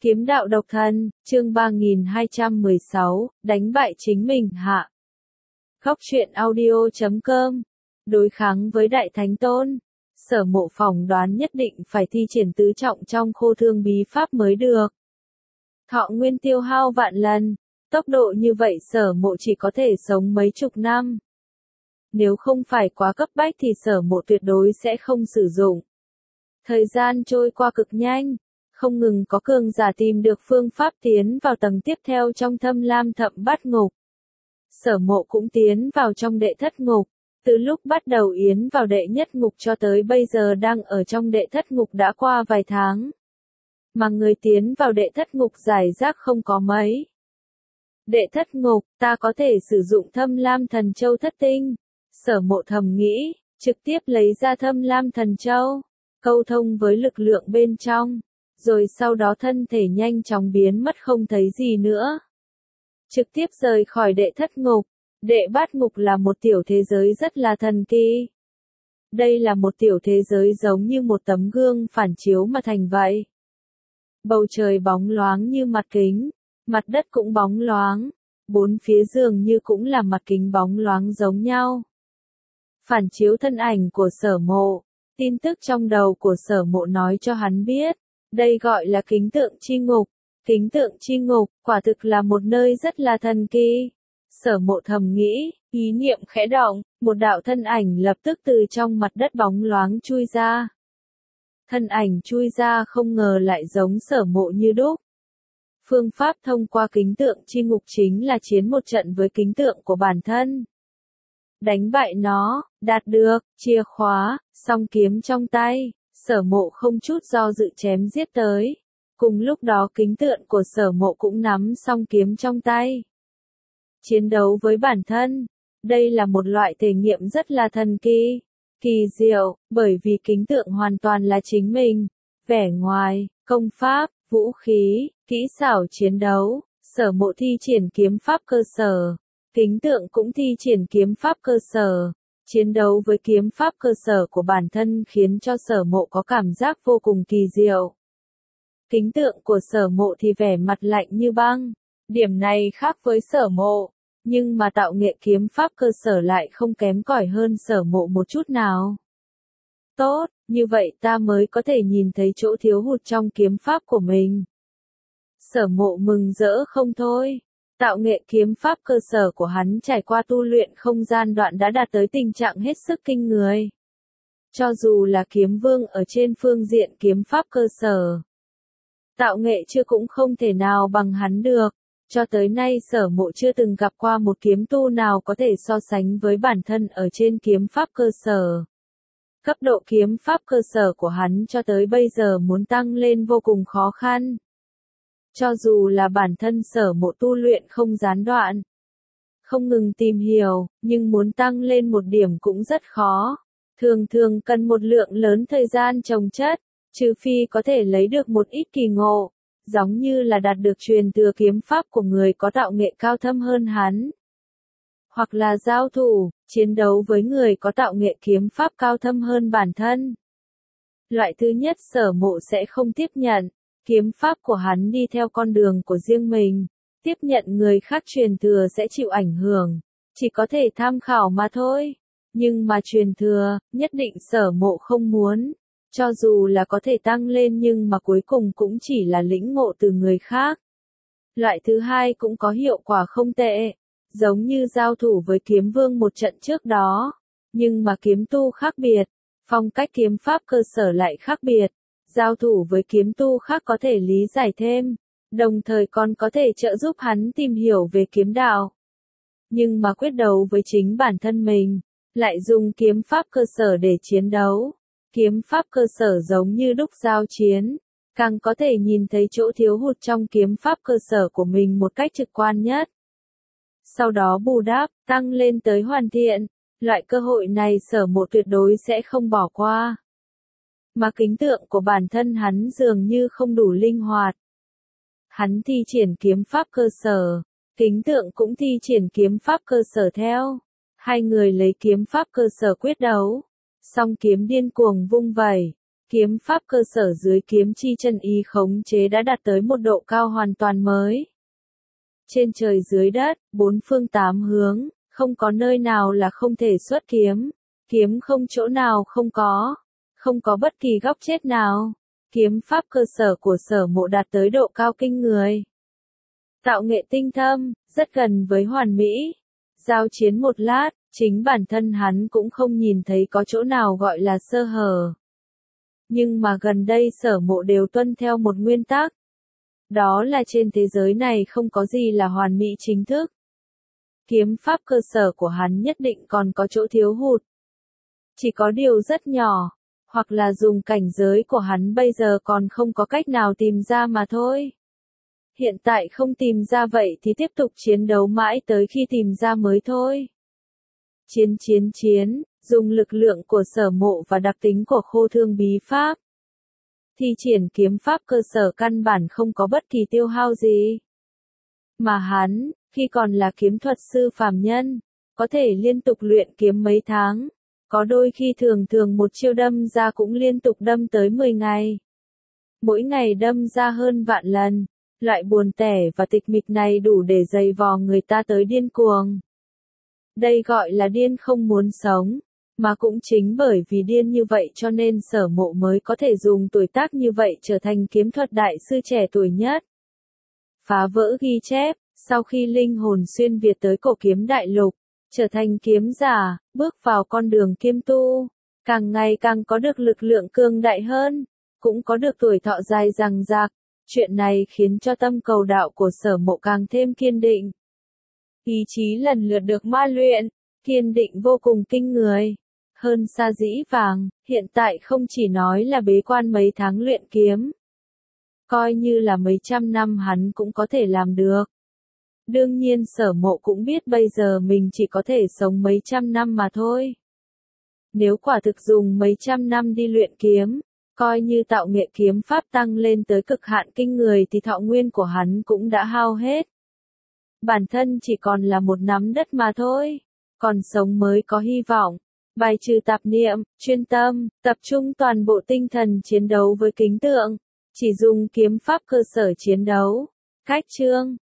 Kiếm đạo độc thân, chương 3216, đánh bại chính mình hạ. Góc truyện audio.com. Đối kháng với Đại Thánh Tôn, Sở Mộ phỏng đoán nhất định phải thi triển tứ trọng trong khô thương bí pháp mới được. Thọ nguyên tiêu hao vạn lần, tốc độ như vậy Sở Mộ chỉ có thể sống mấy chục năm. Nếu không phải quá cấp bách thì Sở Mộ tuyệt đối sẽ không sử dụng. Thời gian trôi qua cực nhanh, không ngừng có cường giả tìm được phương pháp tiến vào tầng tiếp theo trong Thâm Lam Thậm Bát Ngục. Sở Mộ cũng tiến vào trong đệ thất ngục, từ lúc bắt đầu yến vào đệ nhất ngục cho tới bây giờ đang ở trong đệ thất ngục đã qua vài tháng. Mà người tiến vào đệ thất ngục giải rác không có mấy. Đệ thất ngục, ta có thể sử dụng Thâm Lam Thần Châu thất tinh. Sở Mộ thầm nghĩ, trực tiếp lấy ra Thâm Lam Thần Châu, câu thông với lực lượng bên trong, rồi sau đó thân thể nhanh chóng biến mất không thấy gì nữa. Trực tiếp rời khỏi đệ thất ngục. Đệ bát ngục là một tiểu thế giới rất là thần kỳ. Đây là một tiểu thế giới giống như một tấm gương phản chiếu mà thành vậy. Bầu trời bóng loáng như mặt kính, mặt đất cũng bóng loáng, bốn phía dường như cũng là mặt kính bóng loáng giống nhau. Phản chiếu thân ảnh của Sở Mộ, tin tức trong đầu của Sở Mộ nói cho hắn biết, đây gọi là kính tượng chi ngục. Kính tượng chi ngục, quả thực là một nơi rất là thần kỳ. Sở Mộ thầm nghĩ, ý niệm khẽ động, một đạo thân ảnh lập tức từ trong mặt đất bóng loáng chui ra. Thân ảnh chui ra không ngờ lại giống Sở Mộ như đúc. Phương pháp thông qua kính tượng chi ngục chính là chiến một trận với kính tượng của bản thân. Đánh bại nó, đạt được, chìa khóa, song kiếm trong tay, Sở Mộ không chút do dự chém giết tới. Cùng lúc đó kính tượng của Sở Mộ cũng nắm song kiếm trong tay. Chiến đấu với bản thân, đây là một loại thể nghiệm rất là thần kỳ, kỳ diệu, bởi vì kính tượng hoàn toàn là chính mình, vẻ ngoài, công pháp, vũ khí, kỹ xảo chiến đấu, Sở Mộ thi triển kiếm pháp cơ sở, kính tượng cũng thi triển kiếm pháp cơ sở. Chiến đấu với kiếm pháp cơ sở của bản thân khiến cho Sở Mộ có cảm giác vô cùng kỳ diệu. Kính tượng của Sở Mộ thì vẻ mặt lạnh như băng, điểm này khác với Sở Mộ, nhưng mà tạo nghệ kiếm pháp cơ sở lại không kém cỏi hơn Sở Mộ một chút nào. Tốt, như vậy ta mới có thể nhìn thấy chỗ thiếu hụt trong kiếm pháp của mình. Sở Mộ mừng rỡ không thôi. Tạo nghệ kiếm pháp cơ sở của hắn trải qua tu luyện không gian đoạn đã đạt tới tình trạng hết sức kinh người. Cho dù là kiếm vương ở trên phương diện kiếm pháp cơ sở, tạo nghệ chưa cũng không thể nào bằng hắn được. Cho tới nay Sở Mộ chưa từng gặp qua một kiếm tu nào có thể so sánh với bản thân ở trên kiếm pháp cơ sở. Cấp độ kiếm pháp cơ sở của hắn cho tới bây giờ muốn tăng lên vô cùng khó khăn. Cho dù là bản thân Sở Mộ tu luyện không gián đoạn, không ngừng tìm hiểu, nhưng muốn tăng lên một điểm cũng rất khó. Thường thường cần một lượng lớn thời gian chồng chất, trừ phi có thể lấy được một ít kỳ ngộ, giống như là đạt được truyền thừa kiếm pháp của người có tạo nghệ cao thâm hơn hắn. Hoặc là giao thủ, chiến đấu với người có tạo nghệ kiếm pháp cao thâm hơn bản thân. Loại thứ nhất Sở Mộ sẽ không tiếp nhận. Kiếm pháp của hắn đi theo con đường của riêng mình, tiếp nhận người khác truyền thừa sẽ chịu ảnh hưởng, chỉ có thể tham khảo mà thôi. Nhưng mà truyền thừa, nhất định Sở Mộ không muốn, cho dù là có thể tăng lên nhưng mà cuối cùng cũng chỉ là lĩnh ngộ từ người khác. Loại thứ hai cũng có hiệu quả không tệ, giống như giao thủ với kiếm vương một trận trước đó, nhưng mà kiếm tu khác biệt, phong cách kiếm pháp cơ sở lại khác biệt. Giao thủ với kiếm tu khác có thể lý giải thêm, đồng thời còn có thể trợ giúp hắn tìm hiểu về kiếm đạo. Nhưng mà quyết đấu với chính bản thân mình, lại dùng kiếm pháp cơ sở để chiến đấu. Kiếm pháp cơ sở giống như đúc giao chiến, càng có thể nhìn thấy chỗ thiếu hụt trong kiếm pháp cơ sở của mình một cách trực quan nhất. Sau đó bù đắp, tăng lên tới hoàn thiện, loại cơ hội này Sở Mộ tuyệt đối sẽ không bỏ qua. Mà kính tượng của bản thân hắn dường như không đủ linh hoạt. Hắn thi triển kiếm pháp cơ sở, kính tượng cũng thi triển kiếm pháp cơ sở theo. Hai người lấy kiếm pháp cơ sở quyết đấu, song kiếm điên cuồng vung vẩy, Kiếm pháp cơ sở dưới kiếm chi chân ý khống chế đã đạt tới một độ cao hoàn toàn mới. Trên trời dưới đất, bốn phương tám hướng, không có nơi nào là không thể xuất kiếm. Kiếm không chỗ nào không có bất kỳ góc chết nào. Kiếm pháp cơ sở của Sở Mộ đạt tới độ cao kinh người. Tạo nghệ tinh thâm, rất gần với hoàn mỹ. Giao chiến một lát, chính bản thân hắn cũng không nhìn thấy có chỗ nào gọi là sơ hở. Nhưng mà gần đây Sở Mộ đều tuân theo một nguyên tắc. Đó là trên thế giới này không có gì là hoàn mỹ chính thức. Kiếm pháp cơ sở của hắn nhất định còn có chỗ thiếu hụt. Chỉ có điều rất nhỏ, hoặc là dùng cảnh giới của hắn bây giờ còn không có cách nào tìm ra mà thôi. Hiện tại không tìm ra vậy thì tiếp tục chiến đấu mãi tới khi tìm ra mới thôi. Chiến, dùng lực lượng của Sở Mộ và đặc tính của khô thương bí pháp. Thi triển kiếm pháp cơ sở căn bản không có bất kỳ tiêu hao gì. Mà hắn, khi còn là kiếm thuật sư phàm nhân, có thể liên tục luyện kiếm mấy tháng. Có đôi khi thường một chiêu đâm ra cũng liên tục đâm tới 10 ngày. Mỗi ngày đâm ra hơn vạn lần. Loại buồn tẻ và tịch mịch này đủ để dày vò người ta tới điên cuồng. Đây gọi là điên không muốn sống. Mà cũng chính bởi vì điên như vậy cho nên Sở Mộ mới có thể dùng tuổi tác như vậy trở thành kiếm thuật đại sư trẻ tuổi nhất. Phá vỡ ghi chép, sau khi linh hồn xuyên Việt tới cổ kiếm đại lục, trở thành kiếm giả, bước vào con đường kiêm tu, càng ngày càng có được lực lượng cường đại hơn, cũng có được tuổi thọ dài dằng dặc. Chuyện này khiến cho tâm cầu đạo của Sở Mộ càng thêm kiên định. Ý chí lần lượt được ma luyện, kiên định vô cùng kinh người. Hơn xa dĩ vàng, hiện tại không chỉ nói là bế quan mấy tháng luyện kiếm. Coi như là mấy trăm năm hắn cũng có thể làm được. Đương nhiên Sở Mộ cũng biết bây giờ mình chỉ có thể sống mấy trăm năm mà thôi. Nếu quả thực dùng mấy trăm năm đi luyện kiếm, coi như tạo nghệ kiếm pháp tăng lên tới cực hạn kinh người thì thọ nguyên của hắn cũng đã hao hết. Bản thân chỉ còn là một nắm đất mà thôi, còn sống mới có hy vọng. Bài trừ tạp niệm, chuyên tâm, tập trung toàn bộ tinh thần chiến đấu với kính tượng, chỉ dùng kiếm pháp cơ sở chiến đấu. Cách chương